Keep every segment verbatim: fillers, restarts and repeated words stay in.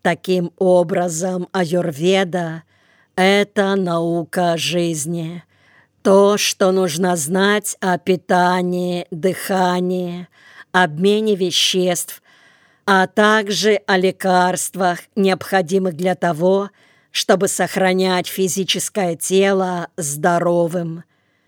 Таким образом, аюрведа — это наука жизни. То, что нужно знать о питании, дыхании, обмене веществ, а также о лекарствах, необходимых для того, чтобы сохранять физическое тело здоровым.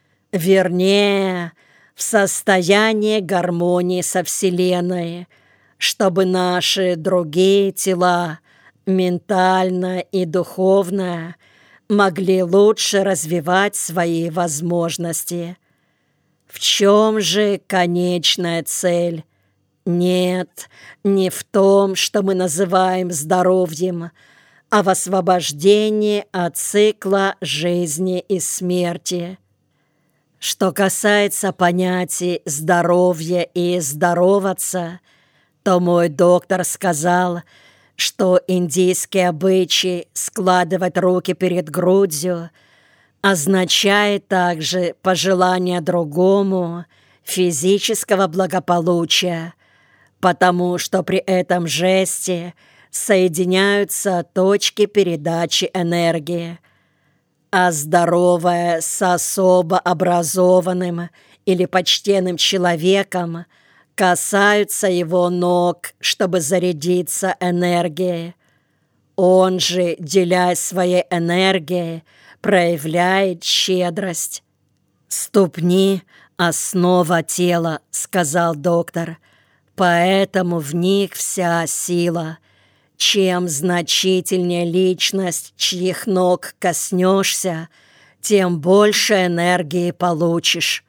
Вернее, в состоянии гармонии со Вселенной, чтобы наши другие тела, ментально и духовно, могли лучше развивать свои возможности. В чем же конечная цель? Нет, не в том, что мы называем здоровьем, а в освобождении от цикла жизни и смерти. Что касается понятий «здоровье» и «здороваться», то мой доктор сказал, что индийский обычай складывать руки перед грудью означает также пожелание другому физического благополучия, потому что при этом жесте соединяются точки передачи энергии, а здоровая с особо образованным или почтенным человеком касаются его ног, чтобы зарядиться энергией. Он же, делясь своей энергией, проявляет щедрость. «Ступни — основа тела», — сказал доктор, «поэтому в них вся сила. Чем значительнее личность, чьих ног коснешься, тем больше энергии получишь».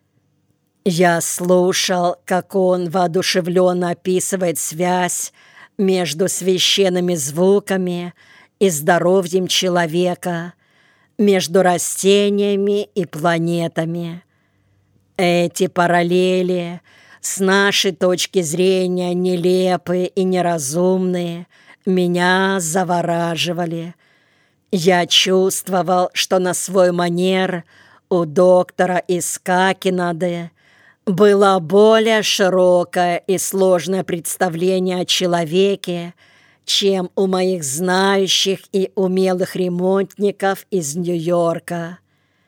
Я слушал, как он воодушевленно описывает связь между священными звуками и здоровьем человека, между растениями и планетами. Эти параллели, с нашей точки зрения нелепые и неразумные, меня завораживали. Я чувствовал, что на свой манер у доктора из Какинады было более широкое и сложное представление о человеке, чем у моих знающих и умелых ремонтников из Нью-Йорка.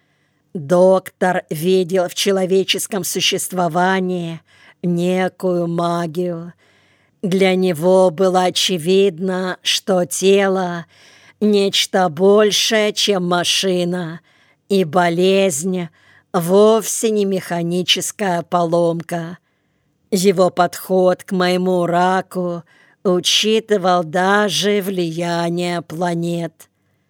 Доктор видел в человеческом существовании некую магию. Для него было очевидно, что тело — нечто большее, чем машина, и болезнь — вовсе не механическая поломка. Его подход к моему раку учитывал даже влияние планет.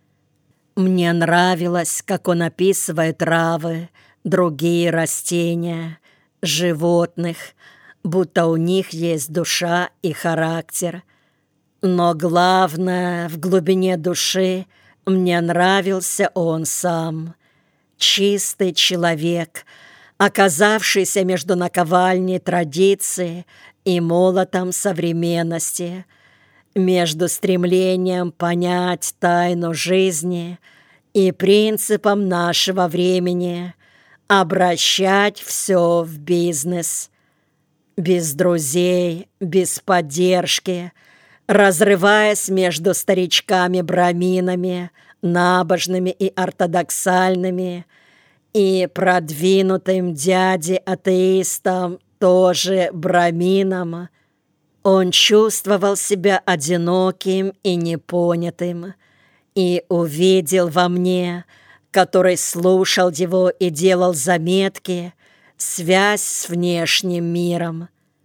Мне нравилось, как он описывает травы, другие растения, животных, будто у них есть душа и характер. Но главное, в глубине души мне нравился он сам. Чистый человек, оказавшийся между наковальней традиции и молотом современности, между стремлением понять тайну жизни и принципом нашего времени обращать все в бизнес. Без друзей, без поддержки, разрываясь между старичками-браминами, набожными и ортодоксальными, и продвинутым дядей-атеистом, тоже брамином, он чувствовал себя одиноким и непонятым, и увидел во мне, который слушал его и делал заметки, связь с внешним миром.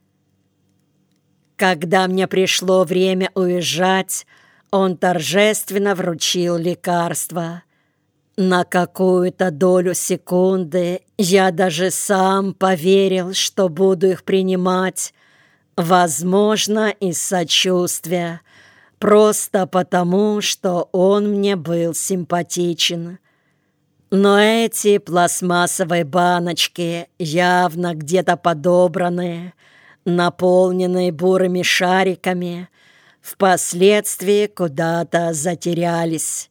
Когда мне пришло время уезжать, он торжественно вручил лекарство. На какую-то долю секунды я даже сам поверил, что буду их принимать, возможно, из сочувствия, просто потому, что он мне был симпатичен. Но эти пластмассовые баночки, явно где-то подобранные, наполненные бурыми шариками, впоследствии куда-то затерялись.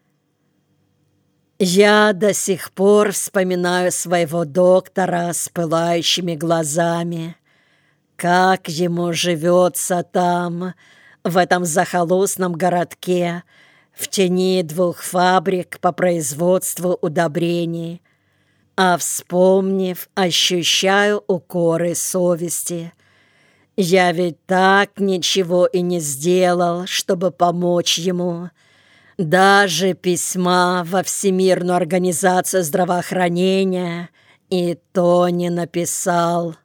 Я до сих пор вспоминаю своего доктора с пылающими глазами, как ему живется там, в этом захолустном городке, в тени двух фабрик по производству удобрений. А вспомнив, ощущаю укоры совести. Я ведь так ничего и не сделал, чтобы помочь ему. Даже письма во Всемирную организацию здравоохранения и то не написал.